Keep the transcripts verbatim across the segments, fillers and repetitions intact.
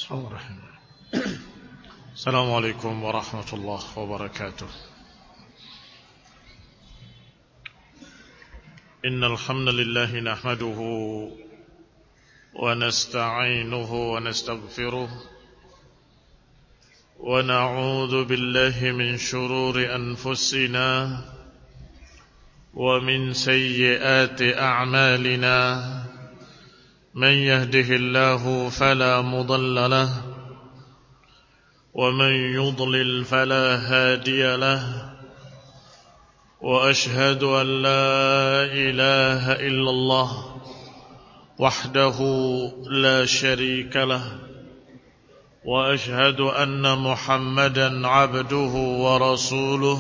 Bismillahirrahmanirrahim. Assalamualaikum warahmatullahi wabarakatuh. Innal hamdalillah nahmaduhu wa nasta'inuhu wa nastaghfiruh wa na'udzu billahi min shururi anfusina wa min sayyiati a'malina. من يهده الله فلا مضل له ومن يضلل فلا هادي له وأشهد أن لا إله إلا الله وحده لا شريك له وأشهد أن محمدا عبده ورسوله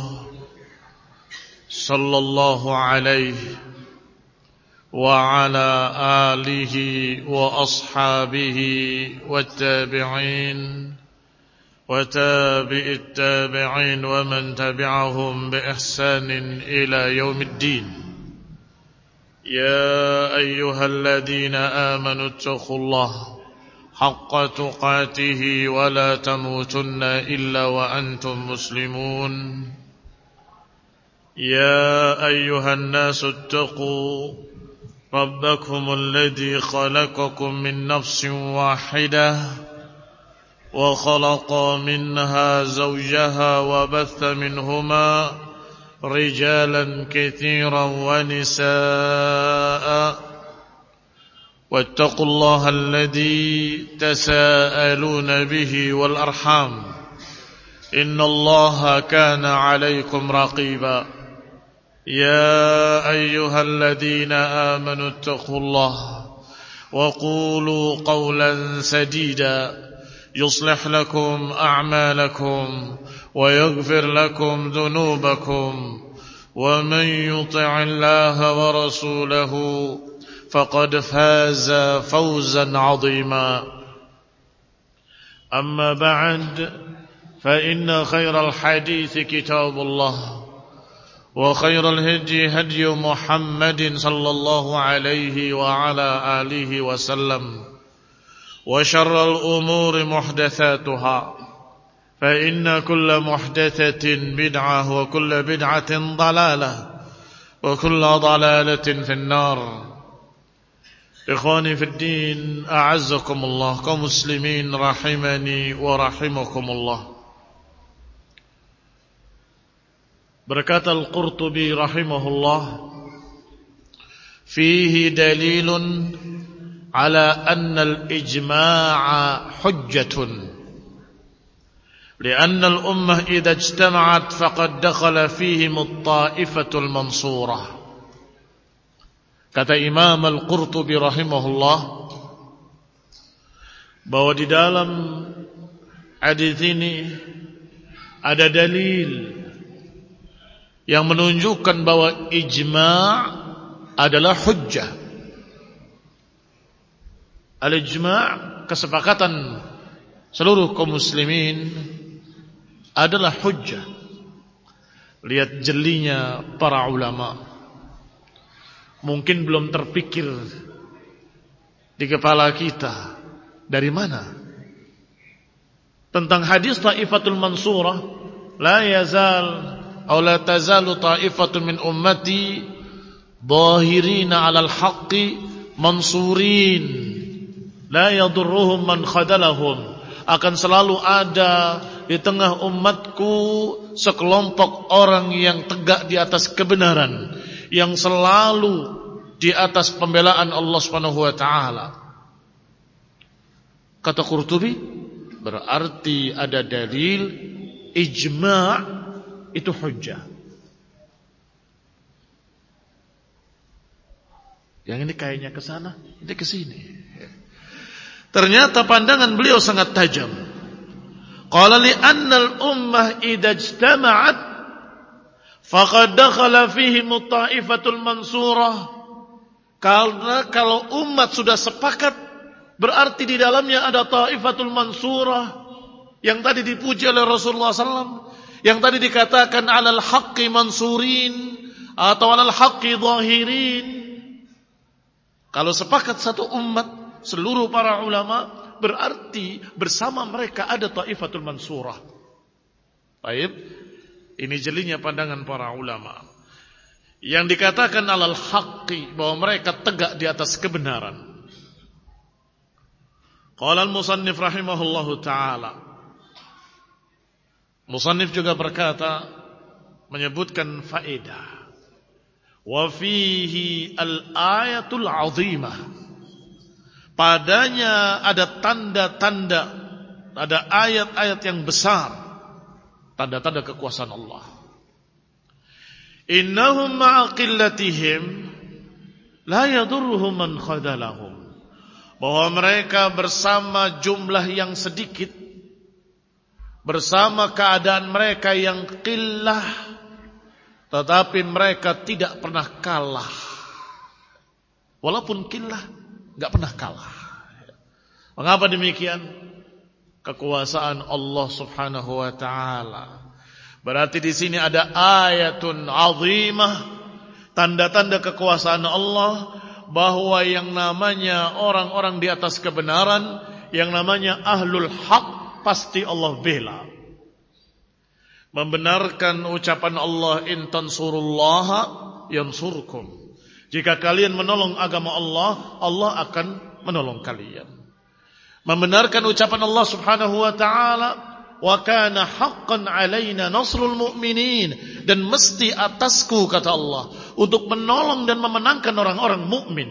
صلى الله عليه وعلى آله وأصحابه والتابعين وتابع التابعين ومن تبعهم بإحسان إلى يوم الدين. يا أيها الذين آمنوا اتقوا الله حق تقاته ولا تموتن إلا وأنتم مسلمون. يا أيها الناس اتقوا ربكم الذي خلقكم من نفس واحدة وخلق منها زوجها وبث منهما رجالا كثيرا ونساء واتقوا الله الذي تساءلون به والأرحام إن الله كان عليكم رقيبا. يا أيها الذين آمنوا اتقوا الله وقولوا قولا سديدا يصلح لكم أعمالكم ويغفر لكم ذنوبكم ومن يطع الله ورسوله فقد فاز فوزا عظيما. أما بعد فإن خير الحديث كتاب الله وخير الهدي هدي محمد صلى الله عليه وعلى آله وسلم وشر الأمور محدثاتها فإن كل محدثة بدعة وكل بدعة ضلالة وكل ضلالة في النار. إخواني في الدين أعزكم الله كمسلمين رحمني ورحمكم الله. Berkata Al-Qurtubi rahimahullah, fihi dalilun ala anna al-ijma'a hujjatun li'anna al-ummah idha ijtama'at faqad dakhala fihim at-ta'ifatul mansurah. Kata Imam Al-Qurtubi rahimahullah bahwa di dalam hadis ini ada dalil yang menunjukkan bahwa ijma' adalah hujjah. Al-ijma', kesepakatan seluruh kaum muslimin, adalah hujjah. Lihat jelinya para ulama. Mungkin belum terpikir di kepala kita dari mana tentang hadis Ta'ifatul Mansurah, la yazal aw la tazalu ta'ifatun min ummati dhahirina 'alal haqqi mansurin la yadurruhum man khadalahum. Akan selalu ada di tengah umatku sekelompok orang yang tegak di atas kebenaran, yang selalu di atas pembelaan Allah Subhanahu wa taala. Kata Qurtubi, berarti ada dalil ijma' itu hujjah. Yang ini kayaknya ke sana, ini ke sini. Ternyata pandangan beliau sangat tajam. Qala li annal ummah idza ijtama'at faqad dakhala fihim at-ta'ifatul mansurah. Karena kalau umat sudah sepakat, berarti di dalamnya ada ta'ifatul mansurah yang tadi dipuji oleh Rasulullah sallallahu alaihi wasallam, yang tadi dikatakan alal haqqi mansurin atau alal haqqi zahirin. Kalau sepakat satu umat, seluruh para ulama, berarti bersama mereka ada Taifatul Mansurah. Baik, ini jelinya pandangan para ulama. Yang dikatakan alal haqqi, bahwa mereka tegak di atas kebenaran. Qala al-musannif rahimahullahu ta'ala. Musannif juga berkata, menyebutkan faedah. Wa fihi al-ayatul azimah. Padanya ada tanda-tanda, ada ayat-ayat yang besar, tanda-tanda kekuasaan Allah. Innahum ma'aqillatihim la yadurruhum man khadalahum. Bahwa mereka bersama jumlah yang sedikit, bersama keadaan mereka yang qillah, tetapi mereka tidak pernah kalah. Walaupun qillah, enggak pernah kalah. Mengapa demikian? Kekuasaan Allah Subhanahu wa taala. Berarti di sini ada ayatun azimah, tanda-tanda kekuasaan Allah, bahwa yang namanya orang-orang di atas kebenaran, yang namanya ahlul haq, pasti Allah bela. Membenarkan ucapan Allah, in tansurullaha yansurkum. Jika kalian menolong agama Allah, Allah akan menolong kalian. Membenarkan ucapan Allah Subhanahu wa taala, wa kana haqqan alaina nasrul mu'minin, dan mesti atasku, kata Allah, untuk menolong dan memenangkan orang-orang mukmin.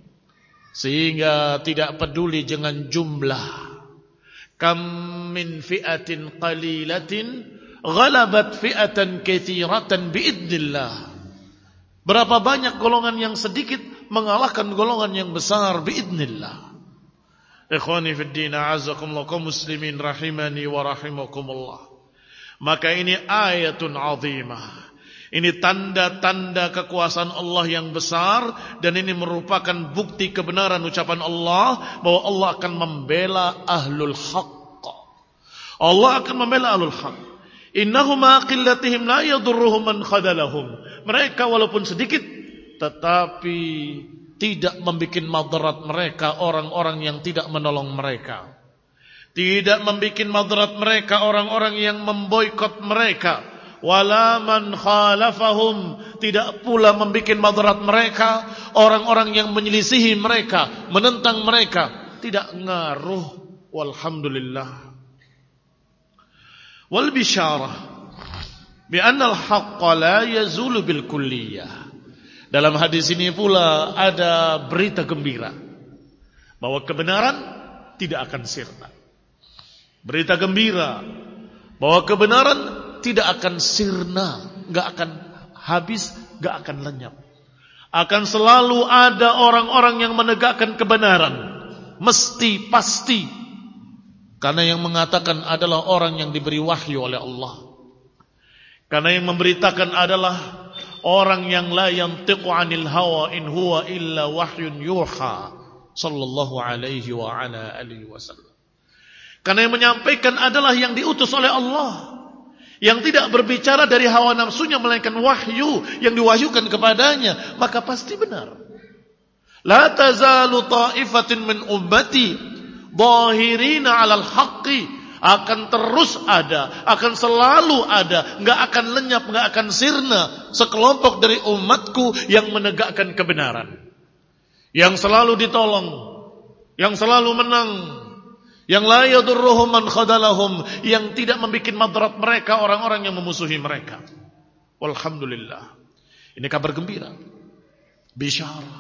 Sehingga tidak peduli dengan jumlah. Kam min fi'atin qalilatin ghalabat fi'atan katsiratan biidznillah. Berapa banyak golongan yang sedikit mengalahkan golongan yang besar biidznillah. Ikhwani fid din, a'azzakumullah, kaum muslimin rahimani wa rahimakumullah. Maka ini ayatun azimah. Ini tanda-tanda kekuasaan Allah yang besar, dan ini merupakan bukti kebenaran ucapan Allah bahwa Allah akan membela ahlul haqq. Allah akan membela ahlul haqq. Innahum aqillatihim la yadurruhum man khadalahum. Mereka walaupun sedikit, tetapi tidak membuat madarat mereka orang-orang yang tidak menolong mereka. Tidak membuat madarat mereka orang-orang yang memboikot mereka. Wala man khalafahum. Tidak pula membuat madarat mereka orang-orang yang menyelisihi mereka, menentang mereka. Tidak ngaruh. Walhamdulillah. Wal bisyarah bi anna al-haqqa la yazulu bil kulliyah. Dalam hadis ini pula ada berita gembira bahwa kebenaran tidak akan sirna. Berita gembira bahwa kebenaran tidak akan sirna, enggak akan habis, enggak akan lenyap. Akan selalu ada orang-orang yang menegakkan kebenaran, mesti, pasti. Karena yang mengatakan adalah orang yang diberi wahyu oleh Allah. Karena yang memberitakan adalah orang yang la yantiqu 'anil hawa in huwa illa wahyun yuha, sallallahu alaihi wa ala alihi wasallam. Karena yang menyampaikan adalah yang diutus oleh Allah, yang tidak berbicara dari hawa nafsunya melainkan wahyu yang diwahyukan kepadanya, maka pasti benar. La tazalu ta'ifatin min ummati dhahirina 'alal haqqi. Akan terus ada, akan selalu ada, enggak akan lenyap, enggak akan sirna sekelompok dari umatku yang menegakkan kebenaran, yang selalu ditolong, yang selalu menang, yang la yadurruhum man khadalahum, yang tidak membuat madarat mereka orang-orang yang memusuhi mereka. Walhamdulillah. Ini kabar gembira, bisyarah.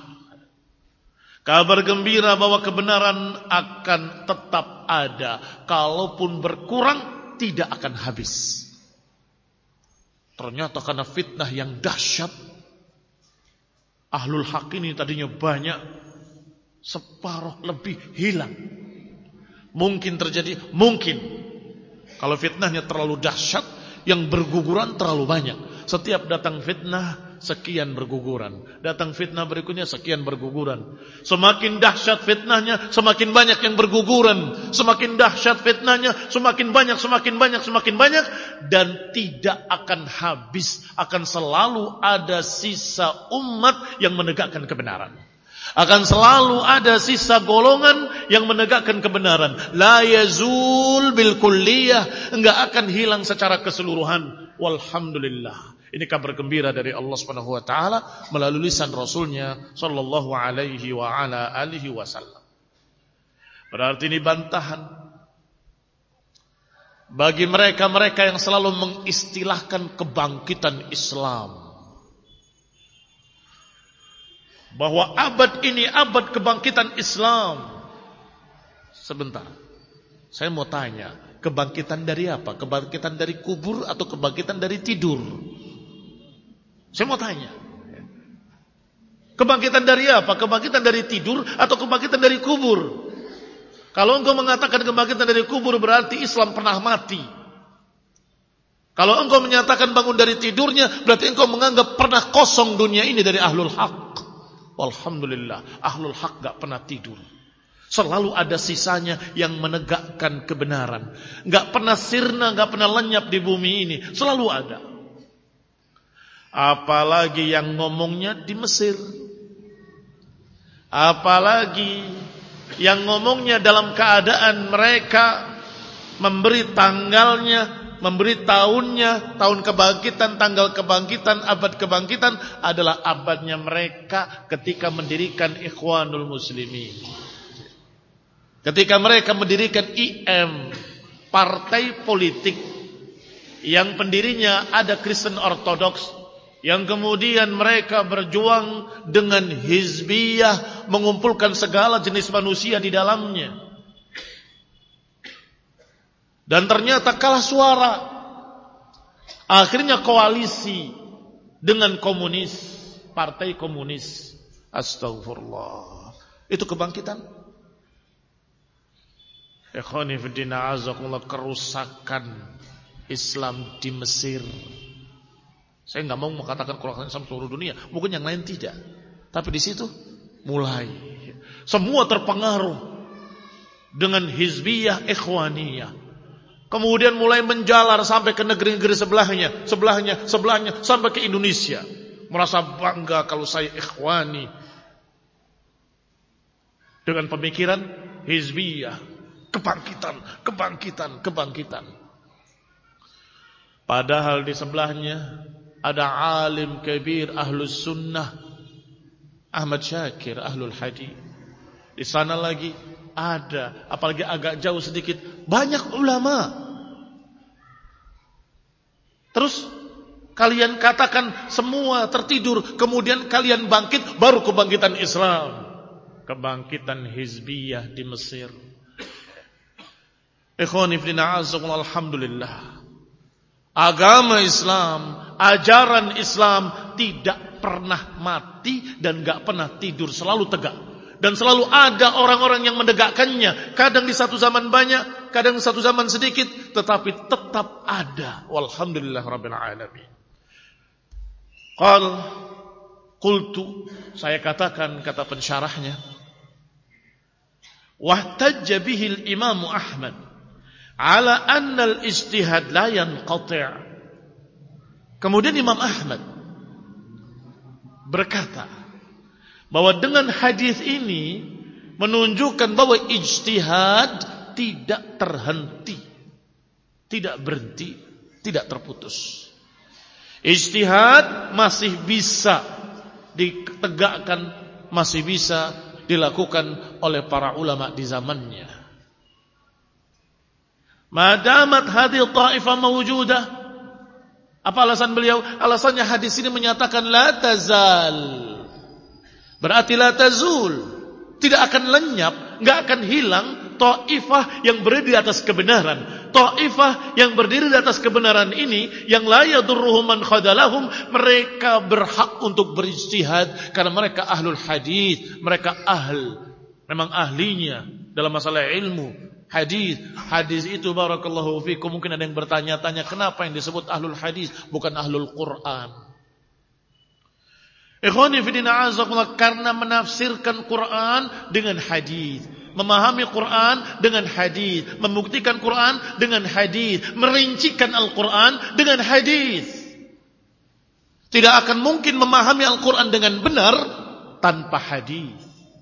Kabar gembira bahwa kebenaran akan tetap ada. Kalaupun berkurang, tidak akan habis. Ternyata karena fitnah yang dahsyat, ahlul haq ini tadinya banyak, separuh lebih hilang. Mungkin terjadi, mungkin. Kalau fitnahnya terlalu dahsyat, yang berguguran terlalu banyak. Setiap datang fitnah, sekian berguguran. Datang fitnah berikutnya, sekian berguguran. Semakin dahsyat fitnahnya, semakin banyak yang berguguran. Semakin dahsyat fitnahnya, semakin banyak, semakin banyak, semakin banyak. Dan tidak akan habis. Akan selalu ada sisa umat yang menegakkan kebenaran. Akan selalu ada sisa golongan yang menegakkan kebenaran. La yazul bil kulliyah, enggak akan hilang secara keseluruhan. Walhamdulillah. Ini kabar gembira dari Allah Subhanahu wa taala melalui lisan Rasulnya sallallahu alaihi wa ala alihi wasallam. Berarti ini bantahan bagi mereka-mereka yang selalu mengistilahkan kebangkitan Islam. Bahwa abad ini abad kebangkitan Islam. Sebentar, saya mau tanya, kebangkitan dari apa? Kebangkitan dari kubur atau kebangkitan dari tidur? Saya mau tanya, kebangkitan dari apa? Kebangkitan dari tidur atau kebangkitan dari kubur? Kalau engkau mengatakan kebangkitan dari kubur, berarti Islam pernah mati. Kalau engkau menyatakan bangun dari tidurnya, berarti engkau menganggap pernah kosong dunia ini dari ahlul haq. Alhamdulillah, ahlul haq gak pernah tidur. Selalu ada sisanya yang menegakkan kebenaran. Gak pernah sirna, gak pernah lenyap di bumi ini. Selalu ada. Apalagi yang ngomongnya di Mesir. Apalagi yang ngomongnya dalam keadaan mereka memberi tanggalnya, memberi tahunnya, tahun kebangkitan, tanggal kebangkitan, abad kebangkitan adalah abadnya mereka ketika mendirikan Ikhwanul Muslimin. Ketika mereka mendirikan I M, partai politik yang pendirinya ada Kristen Ortodoks, yang kemudian mereka berjuang dengan hizbiyah, mengumpulkan segala jenis manusia di dalamnya. Dan ternyata kalah suara. Akhirnya koalisi dengan komunis, partai komunis. Astagfirullah. Itu kebangkitan. Ikhwani fiddina azakumullah, kerusakan Islam di Mesir. Saya enggak mau mengatakan kerusakan Islam seluruh dunia, mungkin yang lain tidak. Tapi di situ mulai semua terpengaruh dengan hizbiyah ikhwaniyah. Kemudian mulai menjalar sampai ke negeri-negeri sebelahnya, sebelahnya, sebelahnya, sampai ke Indonesia. Merasa bangga kalau saya ikhwani. Dengan pemikiran hizbiyah, kebangkitan, kebangkitan, kebangkitan. Padahal di sebelahnya ada alim kabir ahlus sunnah, Ahmad Syakir ahlul hadis. Di sana lagi ada, apalagi agak jauh sedikit, banyak ulama. Terus kalian katakan semua tertidur, kemudian kalian bangkit, baru kebangkitan Islam. Kebangkitan hizbiyah di Mesir. Ikhwani fillah, alhamdulillah. Agama Islam, ajaran Islam tidak pernah mati dan gak pernah tidur, selalu tegak. Dan selalu ada orang-orang yang menegakkannya. Kadang di satu zaman banyak, kadang di satu zaman sedikit, tetapi tetap ada. Walhamdulillah rabbil alamin. Qal qultu, saya katakan, kata pensyarahnya, wahtajja bihil Imam Ahmad ala anna al-ijtihad la yanqati'. Kemudian Imam Ahmad berkata bahwa dengan hadis ini menunjukkan bahwa ijtihad tidak terhenti, tidak berhenti, tidak terputus. Ijtihad masih bisa ditegakkan, masih bisa dilakukan oleh para ulama di zamannya. Madamat hadhihi ta'ifah mawjudah. Apa alasan beliau? Alasannya hadis ini menyatakan la tazal. Berarti la tazul, tidak akan lenyap, enggak akan hilang ta'ifah yang berdiri di atas kebenaran. Ta'ifah yang berdiri di atas kebenaran ini, yang la yadurruhum man khadalahum, mereka berhak untuk berijtihad karena mereka ahlul hadis, mereka ahl, memang ahlinya dalam masalah ilmu hadis. Hadis itu barakallahu fikum, mungkin ada yang bertanya-tanya kenapa yang disebut ahlul hadis bukan ahlul Quran. Ikhwani fillah azakumullah, karena menafsirkan Quran dengan hadis, memahami Quran dengan hadis, membuktikan Quran dengan hadis, merincikan Al-Quran dengan hadis. Tidak akan mungkin memahami Al-Quran dengan benar tanpa hadis.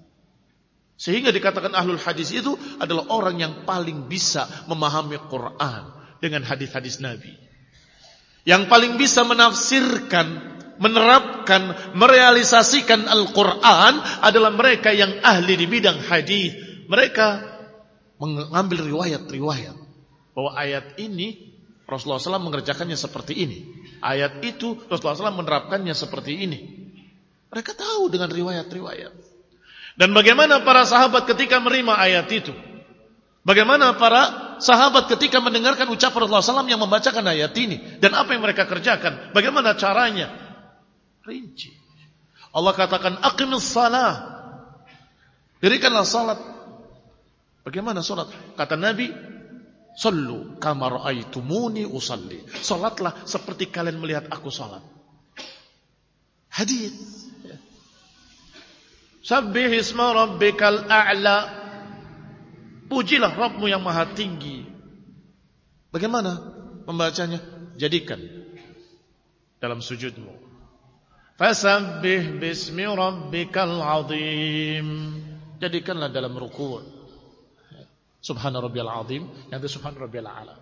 Sehingga dikatakan ahlul hadis itu adalah orang yang paling bisa memahami Quran dengan hadis-hadis Nabi. Yang paling bisa menafsirkan, menerapkan, merealisasikan Al-Quran adalah mereka yang ahli di bidang hadis. Mereka mengambil riwayat-riwayat bahwa ayat ini Rasulullah shallallahu alaihi wasallam mengerjakannya seperti ini. Ayat itu Rasulullah shallallahu alaihi wasallam menerapkannya seperti ini. Mereka tahu dengan riwayat-riwayat. Dan bagaimana para sahabat ketika menerima ayat itu? Bagaimana para sahabat ketika mendengarkan ucapan Rasulullah shallallahu alaihi wasallam yang membacakan ayat ini? Dan apa yang mereka kerjakan? Bagaimana caranya? Rinci. Allah katakan aqimus salah. Dirikanlah salat. Bagaimana salat? Kata Nabi, sallu kama ra'aitumuni usalli. Salatlah seperti kalian melihat aku salat. Hadis. Sabbih isma rabbikal a'la. Pujilah Rabbmu yang maha tinggi. Bagaimana membacanya? Jadikan dalam sujudmu. Fasabbih bismi rabbikal azim. Jadikanlah dalam ruku'. Subhana rabbiyal azim, yang itu subhana rabbiyal a'la.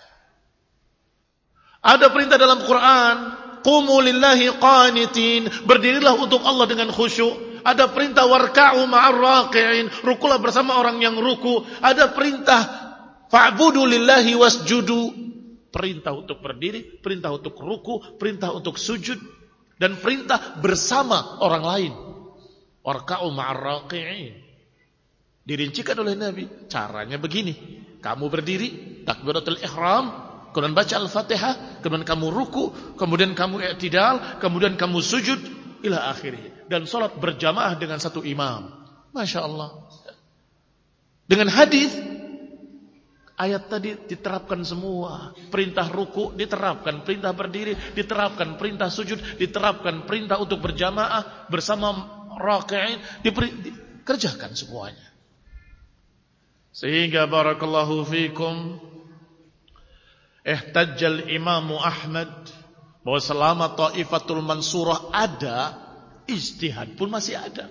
Ada perintah dalam Quran, qumu lillahi qanitin, berdirilah untuk Allah dengan khusyuk. Ada perintah warka'u ma'ar raqi'in, rukulah bersama orang yang ruku. Ada perintah fa'budu lillahi wasjudu, perintah untuk berdiri, perintah untuk ruku, perintah untuk sujud, dan perintah bersama orang lain. Warka'u ma'ar raqi'in. Dirincikan oleh Nabi. Caranya begini. Kamu berdiri, takbiratul ihram, kemudian baca Al-Fatihah, kemudian kamu ruku, kemudian kamu i'tidal, kemudian kamu sujud, ila akhirih. Dan salat berjamaah dengan satu imam. Masya Allah. Dengan hadis, ayat tadi diterapkan semua. Perintah ruku diterapkan, perintah berdiri diterapkan, perintah sujud diterapkan, perintah untuk berjamaah bersama raki'in dikerjakan semuanya. Sehingga barakallahu fikum, ihtajjal Imam Ahmad bahwa selama Taifatul Mansurah ada, ijtihad pun masih ada.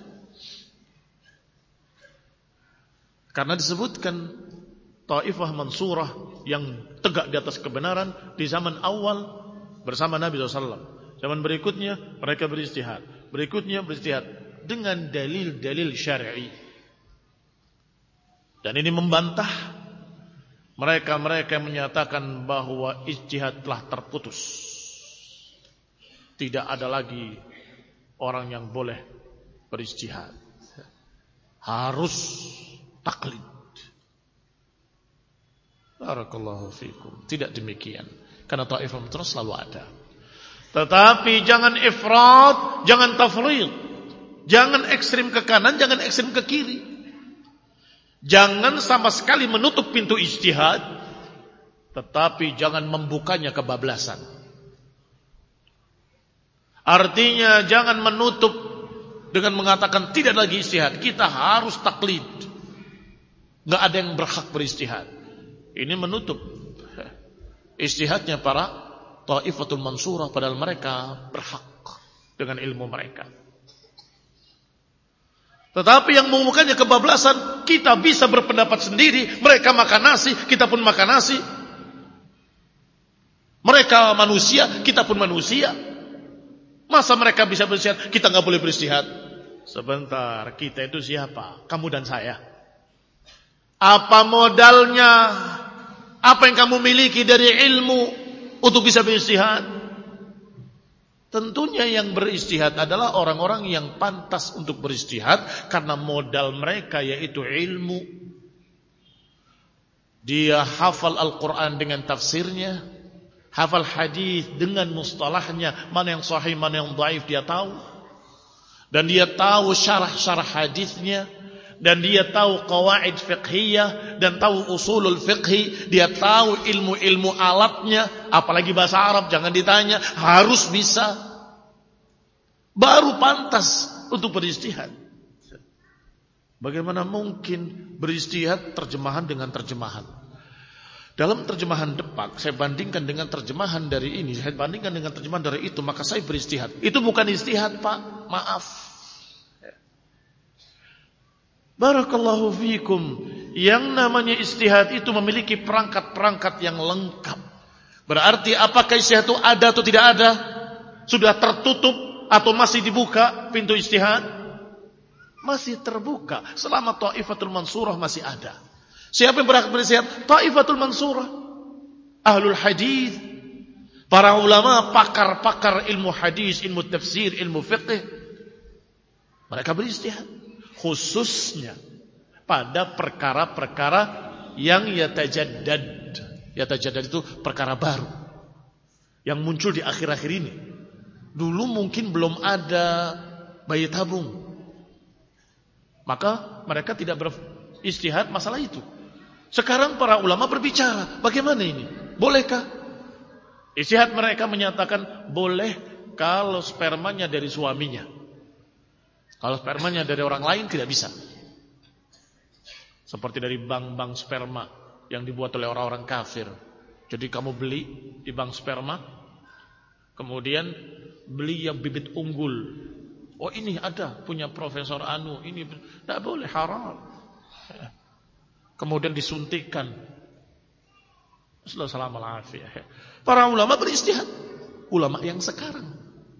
Karena disebutkan Taifah Mansurah yang tegak di atas kebenaran di zaman awal bersama Nabi shallallahu alaihi wasallam. Zaman berikutnya mereka berijtihad, berikutnya berijtihad dengan dalil-dalil syar'i. Dan ini membantah mereka-mereka yang menyatakan bahwa ijtihad telah terputus. Tidak ada lagi orang yang boleh berijtihad. Harus taklid. Barakallahu fikum. Tidak demikian. Karena Taifah terus selalu ada. Tetapi jangan ifrat, jangan tafrid. Jangan ekstrim ke kanan, jangan ekstrim ke kiri. Jangan sama sekali menutup pintu ijtihad, tetapi jangan membukanya kebablasan. Artinya jangan menutup dengan mengatakan tidak lagi ijtihad, kita harus taklid. Enggak ada yang berhak berijtihad. Ini menutup ijtihadnya para Taifatul Mansurah, padahal mereka berhak dengan ilmu mereka. Tetapi yang memukanya kebablasan, kita bisa berpendapat sendiri, mereka makan nasi, kita pun makan nasi. Mereka manusia, kita pun manusia. Masa mereka bisa beristihad, kita nggak boleh beristihad? Sebentar, kita itu siapa? Kamu dan saya. Apa modalnya? Apa yang kamu miliki dari ilmu untuk bisa beristihad? Tentunya yang beristihad adalah orang-orang yang pantas untuk beristihad karena modal mereka yaitu ilmu. Dia hafal Al-Quran dengan tafsirnya, hafal hadis dengan mustalahnya, mana yang sahih, mana yang dhaif dia tahu. Dan dia tahu syarah-syarah hadisnya, dan dia tahu qawaid fiqhiyah, dan tahu usulul fiqhi, dia tahu ilmu-ilmu alatnya, apalagi bahasa Arab jangan ditanya, harus bisa. Baru pantas untuk beristihad. Bagaimana mungkin beristihad terjemahan dengan terjemahan? Dalam terjemahan Depak, saya bandingkan dengan terjemahan dari ini, saya bandingkan dengan terjemahan dari itu, maka saya beristihad. Itu bukan istihad, Pak. Maaf. Barakallahu fiikum. Yang namanya ijtihad itu memiliki perangkat-perangkat yang lengkap. Berarti apakah ijtihad itu ada atau tidak ada? Sudah tertutup atau masih dibuka pintu ijtihad? Masih terbuka. Selama Thaifatul Mansurah masih ada. Siapa yang berhak berijtihad? Thaifatul Mansurah, ahlul hadis, para ulama, pakar-pakar ilmu hadis, ilmu tafsir, ilmu fiqh. Mereka berijtihad khususnya pada perkara-perkara yang yatajaddad. Yatajaddad itu perkara baru yang muncul di akhir-akhir ini. Dulu mungkin belum ada bayi tabung, maka mereka tidak berijtihad masalah itu. Sekarang para ulama berbicara, bagaimana ini? Bolehkah? Ijtihad mereka menyatakan boleh kalau spermanya dari suaminya. Kalau spermanya dari orang lain tidak bisa. Seperti dari bank-bank sperma yang dibuat oleh orang-orang kafir. Jadi kamu beli di bank sperma, kemudian beli yang bibit unggul. Oh ini ada punya Profesor Anu, ini tidak boleh, haram. Kemudian disuntikan. Assalamualaikum. Para ulama berijtihad, ulama yang sekarang.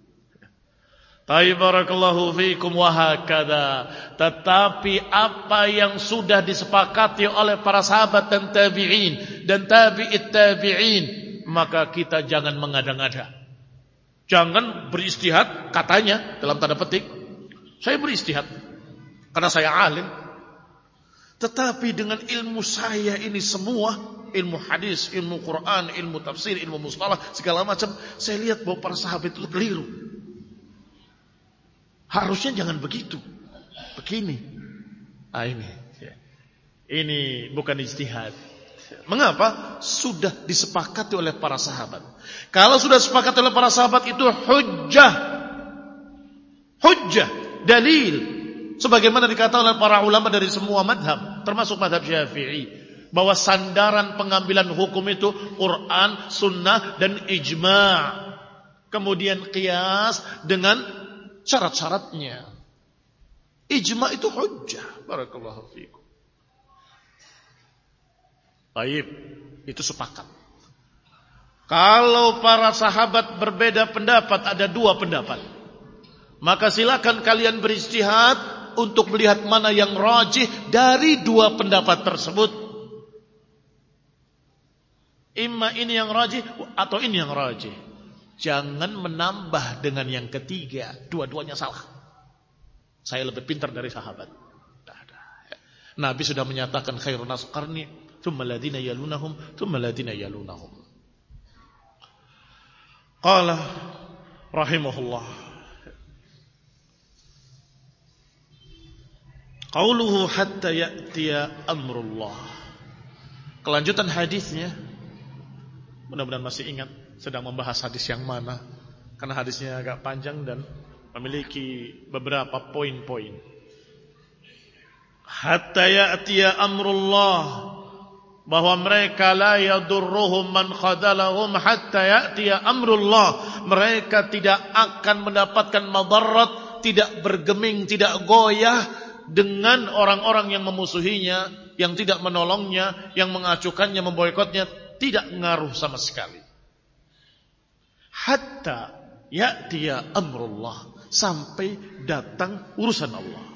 Barakallahu fiikum wa hakadha. Tetapi apa yang sudah disepakati oleh para sahabat dan tabi'in dan tabi'it tabi'in, maka kita jangan mengada-ngada. Jangan berijtihad katanya dalam tanda petik, saya berijtihad karena saya alim. Tetapi dengan ilmu saya ini semua, ilmu hadis, ilmu Quran, ilmu tafsir, ilmu mustalah, segala macam, saya lihat bahwa para sahabat itu keliru. Harusnya jangan begitu. Begini. Ah ini. Ini bukan ijtihad. Mengapa? Sudah disepakati oleh para sahabat. Kalau sudah disepakati oleh para sahabat itu hujjah. Hujjah, dalil. Sebagaimana dikatakan oleh para ulama dari semua madhab, termasuk madhab Syafi'i, bahwa sandaran pengambilan hukum itu Quran, sunnah, dan ijma'. Kemudian qiyas dengan syarat-syaratnya. Ijma' itu hujjah. Barakallahu fiikum. Baik, itu sepakat. Kalau para sahabat berbeda pendapat, ada dua pendapat, maka silakan kalian berijtihad untuk melihat mana yang rajih dari dua pendapat tersebut. Imma ini yang rajih atau ini yang rajih. Jangan menambah dengan yang ketiga. Dua-duanya salah. Saya lebih pintar dari sahabat. Nabi sudah menyatakan khairun nas qarni, thumma alladhina yalunahum, thumma alladhina yalunahum. Qala rahimahullah. Qauluhu hatta ya'tiya amrullah. Kelanjutan hadisnya, mudah-mudahan masih ingat, sedang membahas hadis yang mana, karena hadisnya agak panjang dan memiliki beberapa poin-poin. Hatta ya'tiya amrullah, bahwa mereka la yadurruhum man khadalahum hatta ya'tiya amrullah. Mereka tidak akan mendapatkan madarat, tidak bergeming, tidak goyah dengan orang-orang yang memusuhinya, yang tidak menolongnya, yang mengacukannya, memboikotnya, tidak ngaruh sama sekali. Hatta ya'tiya amrullah, sampai datang urusan Allah.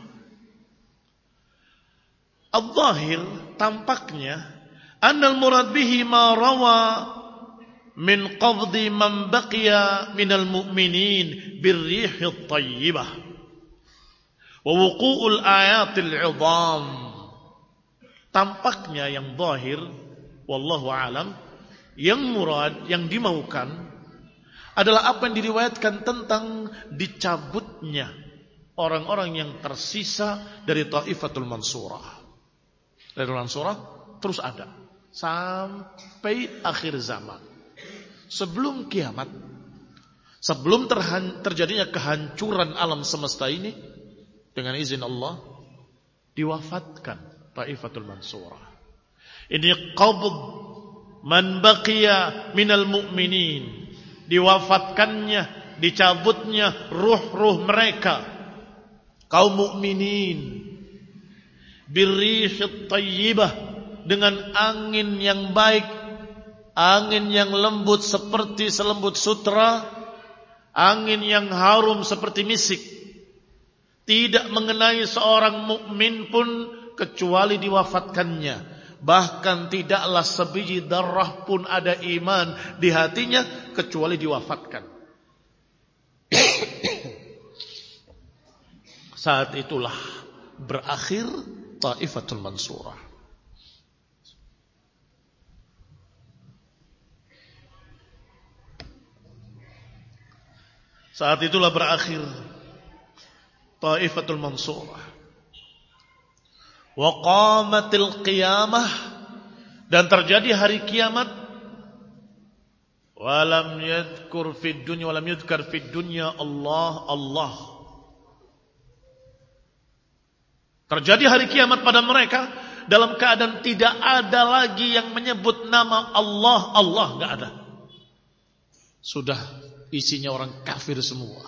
Al-zahir, tampaknya annal murad bihi ma rawa min qabdi man baqiya minal mu'minin birrihit tayyibah wa wuqu'ul ayatil 'idham. Tampaknya yang zahir, wallahu alam, yang murad, yang dimaukan adalah apa yang diriwayatkan tentang dicabutnya orang-orang yang tersisa dari Thaifatul Mansurah. Dari Mansurah terus ada sampai akhir zaman. Sebelum kiamat, sebelum terhan- terjadinya kehancuran alam semesta ini, dengan izin Allah diwafatkan Thaifatul Mansurah. Ini qabd man baqiya minal mu'minin, diwafatkannya, dicabutnya ruh-ruh mereka, kaum mukminin birrihit thayyibah, dengan angin yang baik, angin yang lembut seperti selembut sutra, angin yang harum seperti misik, tidak mengenai seorang mukmin pun kecuali diwafatkannya. Bahkan tidaklah sebiji darah pun ada iman di hatinya kecuali diwafatkan. Saat itulah berakhir Taifatul Mansurah. Saat itulah berakhir Taifatul Mansurah. Wa qamatil qiyamah, dan terjadi hari kiamat. Walam yadhkur fid dunya walam yudhkar fid dunya Allah Allah. Terjadi hari kiamat pada mereka dalam keadaan tidak ada lagi yang menyebut nama Allah Allah, enggak ada. Sudah isinya orang kafir semua.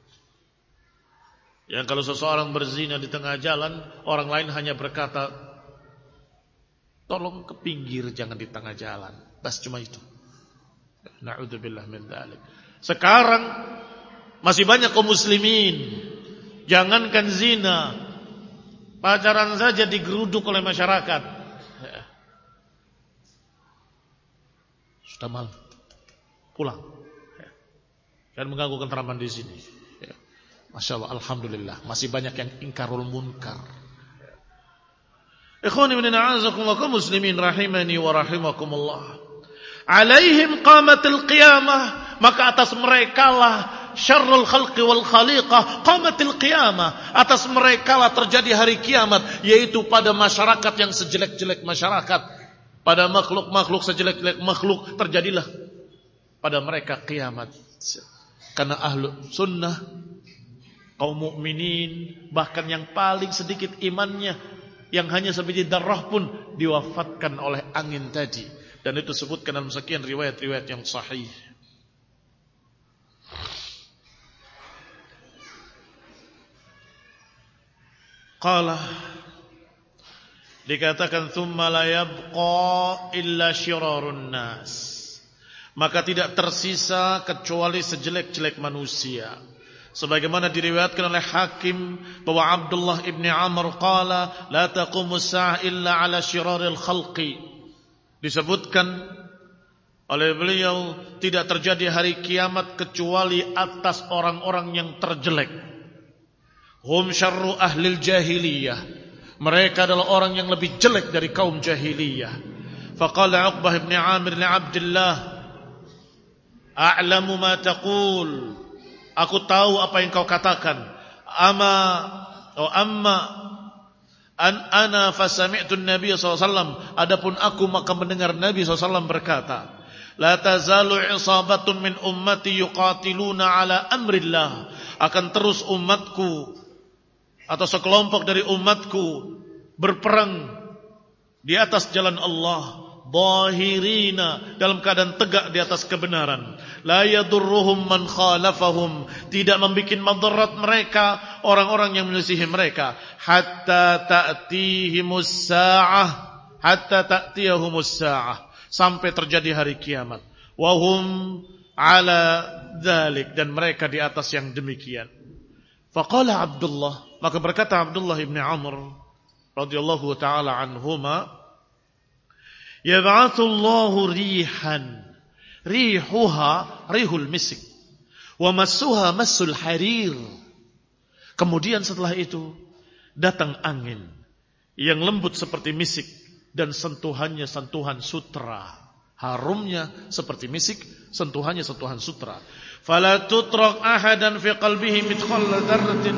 Yang kalau seseorang berzina di tengah jalan, orang lain hanya berkata, tolong ke pinggir, jangan di tengah jalan. Bas, cuma itu. Na'udzubillah min dzalik. Sekarang masih banyak kaum muslimin, jangankan zina, pacaran saja digeruduk oleh masyarakat. Sudah malam, pulang. Dan mengganggu keteraman di sini. Masya Allah, alhamdulillah, masih banyak yang ingkarul munkar. Ikhwani min a'azakumullah, kaum muslimin rahimani wa rahimakumullah. Alaihim qamatil qiyamah, maka atas merekalah syarrul khalqi wal khaliqah qamatil qiyamah, atas merekalah terjadi hari kiamat, yaitu pada masyarakat yang sejelek-jelek masyarakat, pada makhluk-makhluk sejelek-jelek makhluk, terjadilah pada mereka kiamat. Karena ahlu sunnah, kaum mukminin, bahkan yang paling sedikit imannya, yang hanya sebiji darah pun diwafatkan oleh angin tadi. Dan itu disebutkan dalam sekian riwayat-riwayat yang sahih. Qala, dikatakan thumma la yabqa illa syirarun nas, maka tidak tersisa kecuali sejelek-jelek manusia. Sebagaimana diriwayatkan oleh Hakim bahwa Abdullah ibn Amr qala la taqumu as-sa'ah illa ala syiraril khalqi. Disebutkan oleh beliau, tidak terjadi hari kiamat kecuali atas orang-orang yang terjelek. Hum syarru ahlil jahiliyah, mereka adalah orang yang lebih jelek dari kaum jahiliyah. Faqala Uqbah ibn Amir li Abdullah, a'lamu ma taqul, aku tahu apa yang kau katakan. Ama atau amma an ana fasami'tu an-nabiy sallallahu alaihi wasallam, adapun aku maka mendengar Nabi sallallahu alaihi wasallam berkata, la tazalu isabatun min ummati yuqatiluna ala amrillah, akan terus umatku atau sekelompok dari umatku berperang di atas jalan Allah, dhahirina, dalam keadaan tegak di atas kebenaran. La yadurruhum man khalafahum, tidak membikin madarat mereka orang-orang yang menyelisihi mereka. Hatta ta'tihimus sa'ah, hatta ta'tiyahumus sa'ah, sampai terjadi hari kiamat. Wahum ala dzalik, dan mereka di atas yang demikian. Faqala Abdullah, maka berkata Abdullah ibn Amr radhiyallahu taala anhuma, yab'atsullahu rihan, rihuha rihul misik, wa massuha massul harir. Kemudian setelah itu datang angin yang lembut seperti misik dan sentuhannya sentuhan sutra. Harumnya seperti misik, sentuhannya sentuhan sutra. Fala tutrak ahadan fi qalbihi mithqal dzarratin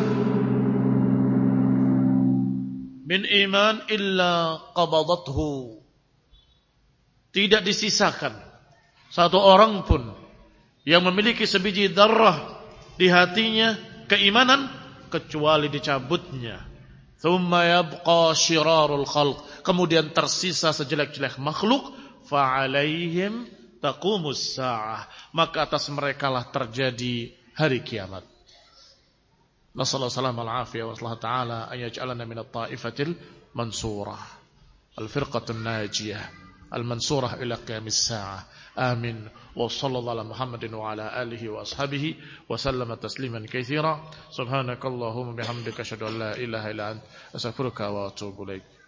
min iman illa qabadathu. Tidak disisakan satu orang pun yang memiliki sebiji darah di hatinya keimanan kecuali dicabutnya. Thumma yabqa syirarul khalq, kemudian tersisa sejelek-jelek makhluk. Fa'alaihim taqumus sa'ah, maka atas mereka lah terjadi hari kiamat. Nasallahu alaihi wa sallam wa ta'ala an yaj'alana minat ta'ifatil mansurah, al-firqatun najiyah, al-mansurah ila qiyamis sa'ah. Amin. Wa sallallahu ala Muhammadin wa ala alihi wa ashabihi wa sallama tasliman katsira. Subhanakallahumma bihamdika asyhadu an la ilaha illa anta astaghfiruka wa atubu ilaik.